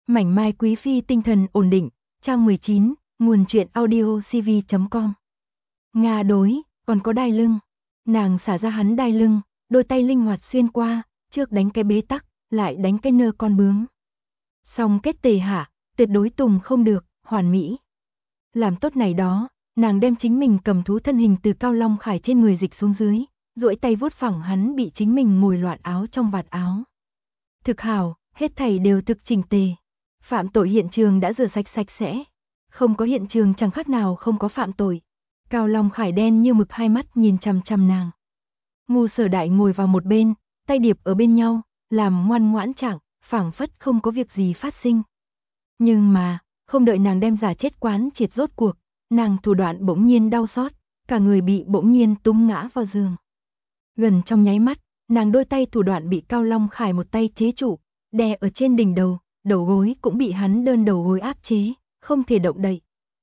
Mảnh mai quý phi tinh thần ổn định, trang 19, nguồn truyện audio cv.com. Nga đối, còn có đai lưng. Nàng xả ra hắn đai lưng, đôi tay linh hoạt xuyên qua, trước đánh cái bế tắc, lại đánh cái nơ con bướm. Xong kết tề hạ, tuyệt đối tùng không được, hoàn mỹ. Làm tốt này đó, nàng đem chính mình cầm thú thân hình từ Cao Long Khải trên người dịch xuống dưới, duỗi tay vuốt phẳng hắn bị chính mình ngồi loạn áo trong vạt áo. Thực hảo, hết thảy đều thực chỉnh tề. Phạm tội hiện trường đã rửa sạch sạch sẽ. Không có hiện trường chẳng khác nào không có phạm tội. Cao Long Khải đen như mực hai mắt nhìn chằm chằm nàng. Ngu Sở Đại ngồi vào một bên, tay điệp ở bên nhau, làm ngoan ngoãn trạng, phảng phất không có việc gì phát sinh. Nhưng mà, không đợi nàng đem giả chết quán triệt rốt cuộc, nàng thủ đoạn bỗng nhiên đau xót, cả người bị bỗng nhiên túm ngã vào giường. Gần trong nháy mắt, nàng đôi tay thủ đoạn bị Cao Long Khải một tay chế trụ, đè ở trên đỉnh đầu, đầu gối cũng bị hắn đơn đầu gối áp chế, không thể động đậy.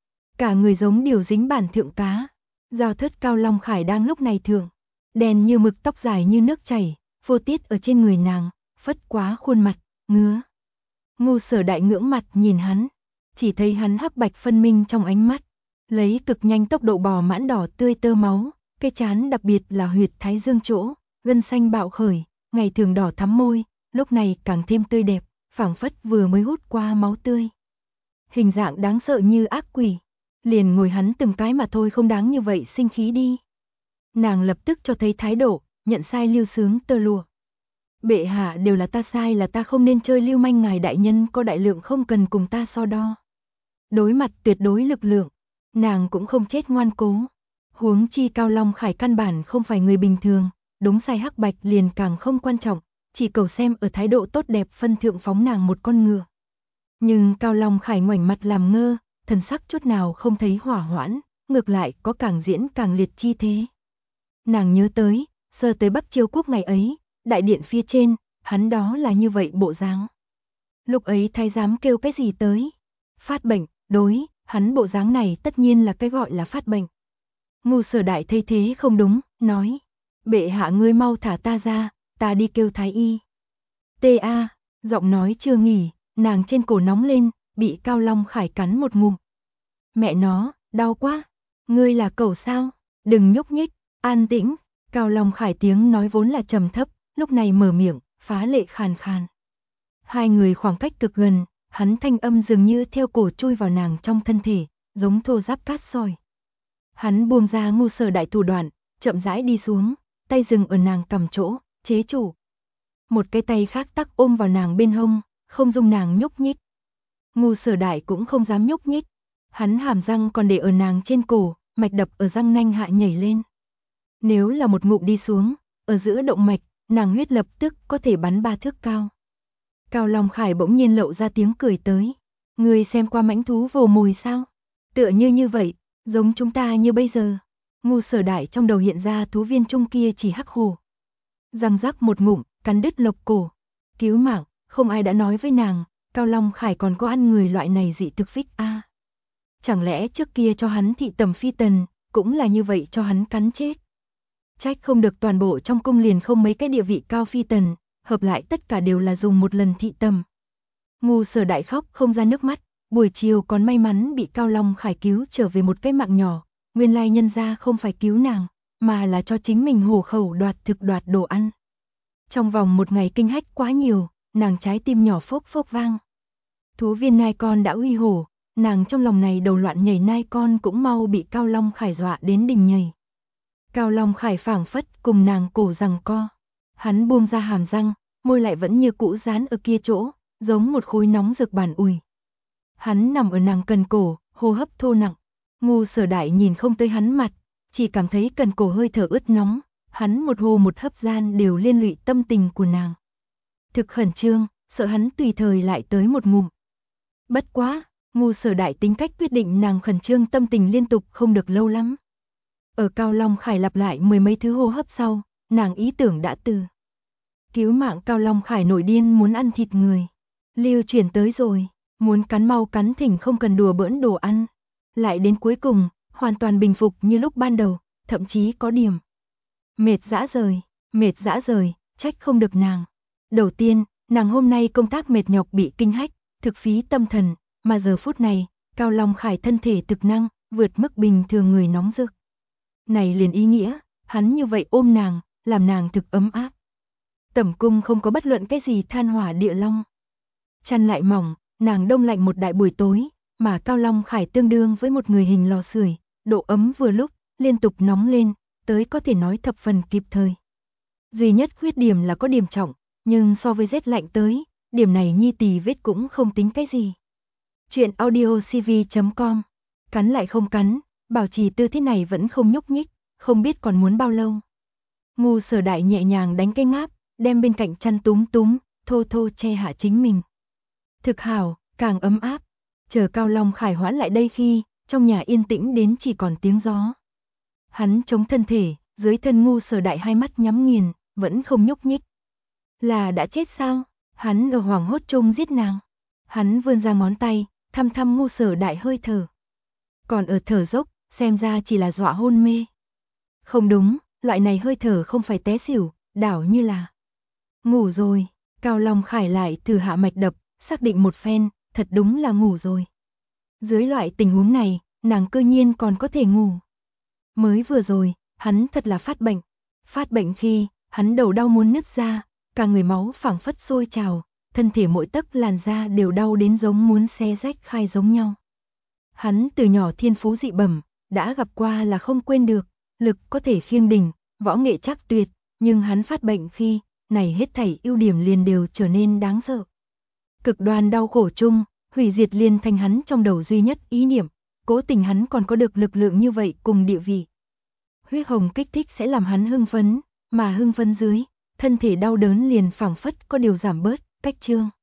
Cả người giống điều dính bản thượng cá. Giao thất Cao Long Khải đang lúc này thượng, đen như mực tóc dài như nước chảy, vô tiết ở trên người nàng, phất quá khuôn mặt, ngứa. Ngu Sở Đại ngưỡng mặt nhìn hắn, chỉ thấy hắn hắc bạch phân minh trong ánh mắt, lấy cực nhanh tốc độ bò mãn đỏ tươi tơ máu, cái trán đặc biệt là huyệt thái dương chỗ, gân xanh bạo khởi, ngày thường đỏ thắm môi, lúc này càng thêm tươi đẹp, phảng phất vừa mới hút qua máu tươi. Hình dạng đáng sợ như ác quỷ, liền ngồi hắn từng cái mà thôi không đáng như vậy sinh khí đi. Nàng lập tức cho thấy thái độ, nhận sai lưu sướng tơ lụa. Bệ hạ đều là ta sai, là ta không nên chơi lưu manh, ngài đại nhân có đại lượng không cần cùng ta so đo. Đối mặt tuyệt đối lực lượng, nàng cũng không chết ngoan cố. Huống chi Cao Long Khải căn bản không phải người bình thường, đúng sai hắc bạch liền càng không quan trọng, chỉ cầu xem ở thái độ tốt đẹp phân thượng phóng nàng một con ngựa. Nhưng Cao Long Khải ngoảnh mặt làm ngơ, thần sắc chút nào không thấy hỏa hoãn, ngược lại có càng diễn càng liệt chi thế. Nàng nhớ tới, sơ tới Bắc Chiêu Quốc ngày ấy, đại điện phía trên, hắn đó là như vậy bộ dáng. Lúc ấy thái giám kêu cái gì tới? Phát bệnh, đối, hắn bộ dáng này tất nhiên là cái gọi là phát bệnh. Ngu Sở Đại thấy thế không đúng, nói, bệ hạ ngươi mau thả ta ra, ta đi kêu thái y. Ta, giọng nói chưa nghỉ, nàng trên cổ nóng lên, bị Cao Long Khải cắn một ngụm. Mẹ nó, đau quá, ngươi là cẩu sao, đừng nhúc nhích, an tĩnh. Cao Long Khải tiếng nói vốn là trầm thấp, lúc này mở miệng, phá lệ khàn khàn. Hai người khoảng cách cực gần, hắn thanh âm dường như theo cổ chui vào nàng trong thân thể, giống thô giáp cát sỏi. Hắn buông ra Ngu Sở Đại thủ đoạn, chậm rãi đi xuống, tay dừng ở nàng cằm chỗ, chế chủ. Một cái tay khác tắc ôm vào nàng bên hông, không dung nàng nhúc nhích. Ngu Sở Đại cũng không dám nhúc nhích, hắn hàm răng còn để ở nàng trên cổ, mạch đập ở răng nanh hạ nhảy lên. Nếu là một ngụm đi xuống, ở giữa động mạch, nàng huyết lập tức có thể bắn 3 thước cao. Cao Long Khải bỗng nhiên lộ ra tiếng cười tới. Ngươi xem qua mãnh thú vồ mồi sao? Tựa như vậy, giống chúng ta như bây giờ. Ngu Sở Đại trong đầu hiện ra thú viên trung kia chỉ hắc hổ. Răng rắc một ngụm, cắn đứt lộc cổ. Cứu mạng, không ai đã nói với nàng, Cao Long Khải còn có ăn người loại này dị thực phích a. Chẳng lẽ trước kia cho hắn thị tầm phi tần, cũng là như vậy cho hắn cắn chết. Trách không được toàn bộ trong cung liền không mấy cái địa vị cao phi tần, hợp lại tất cả đều là dùng một lần thị tầm. Ngu Sở Đại khóc không ra nước mắt, buổi chiều còn may mắn bị Cao Long Khải cứu trở về một cái mạng nhỏ, nguyên lai nhân ra không phải cứu nàng, mà là cho chính mình hổ khẩu đoạt thực đoạt đồ ăn. Trong vòng một ngày kinh hách quá nhiều, nàng trái tim nhỏ phốc phốc vang. Thú viên nai con đã uy hổ, nàng trong lòng này đầu loạn nhảy nai con cũng mau bị Cao Long Khải dọa đến đỉnh nhảy. Cao Long Khải phảng phất cùng nàng cổ giằng co. Hắn buông ra hàm răng, môi lại vẫn như cũ dán ở kia chỗ, giống một khối nóng rực bản ùi. Hắn nằm ở nàng cần cổ, hô hấp thô nặng. Ngu Sở Đại nhìn không tới hắn mặt, chỉ cảm thấy cần cổ hơi thở ướt nóng, hắn một hô một hấp gian đều liên lụy tâm tình của nàng. Thực khẩn trương, sợ hắn tùy thời lại tới một ngụm. Bất quá, Ngu Sở Đại tính cách quyết định nàng khẩn trương tâm tình liên tục không được lâu lắm. Ở Cao Long Khải lặp lại mười mấy thứ hô hấp sau, nàng ý tưởng đã từ. Cứu mạng Cao Long Khải nổi điên muốn ăn thịt người. Lưu chuyển tới rồi, muốn cắn mau cắn thỉnh không cần đùa bỡn đồ ăn. Lại đến cuối cùng, hoàn toàn bình phục như lúc ban đầu, thậm chí có điểm. Mệt dã rời, trách không được nàng. Đầu tiên, nàng hôm nay công tác mệt nhọc bị kinh hách, thực phí tâm thần, mà giờ phút này, Cao Long Khải thân thể thực năng, vượt mức bình thường người nóng rực. Này liền ý nghĩa, hắn như vậy ôm nàng, làm nàng thực ấm áp. Tẩm cung không có bất luận cái gì than hỏa địa long. Chăn lại mỏng, nàng đông lạnh một đại buổi tối, mà Cao Long Khải tương đương với một người hình lò sưởi, độ ấm vừa lúc, liên tục nóng lên, tới có thể nói thập phần kịp thời. Duy nhất khuyết điểm là có điểm trọng, nhưng so với rét lạnh tới, điểm này nhi tì vết cũng không tính cái gì. Chuyện audio cv.com. Cắn lại không cắn, bảo trì tư thế này vẫn không nhúc nhích, không biết còn muốn bao lâu. Ngu Sở Đại nhẹ nhàng đánh cái ngáp, đem bên cạnh chăn túm túm, thô thô che hạ chính mình. Thực hảo, càng ấm áp. Chờ Cao Long Khải hoãn lại đây khi, trong nhà yên tĩnh đến chỉ còn tiếng gió. Hắn chống thân thể, dưới thân Ngu Sở Đại hai mắt nhắm nghiền, vẫn không nhúc nhích. Là đã chết sao? Hắn ở hoảng hốt chung giết nàng. Hắn vươn ra ngón tay, thăm thăm Ngu Sở Đại hơi thở. Còn ở thở dốc, xem ra chỉ là dọa hôn mê. Không đúng, loại này hơi thở không phải té xỉu, đảo như là ngủ rồi. Cao Long Khải lại thử hạ mạch đập, xác định một phen, thật đúng là ngủ rồi. Dưới loại tình huống này, nàng cơ nhiên còn có thể ngủ. Mới vừa rồi, hắn thật là phát bệnh. Phát bệnh khi, hắn đầu đau muốn nứt ra, cả người máu phảng phất sôi trào, thân thể mỗi tấc làn da đều đau đến giống muốn xé rách khai giống nhau. Hắn từ nhỏ thiên phú dị bẩm, đã gặp qua là không quên được, lực có thể khiêng đỉnh, võ nghệ chắc tuyệt, nhưng hắn phát bệnh khi, này hết thảy ưu điểm liền đều trở nên đáng sợ. Cực đoan đau khổ chung, hủy diệt liền thành hắn trong đầu duy nhất ý niệm, cố tình hắn còn có được lực lượng như vậy cùng địa vị. Huyết hồng kích thích sẽ làm hắn hưng phấn, mà hưng phấn dưới, thân thể đau đớn liền phảng phất có điều giảm bớt, cách trương.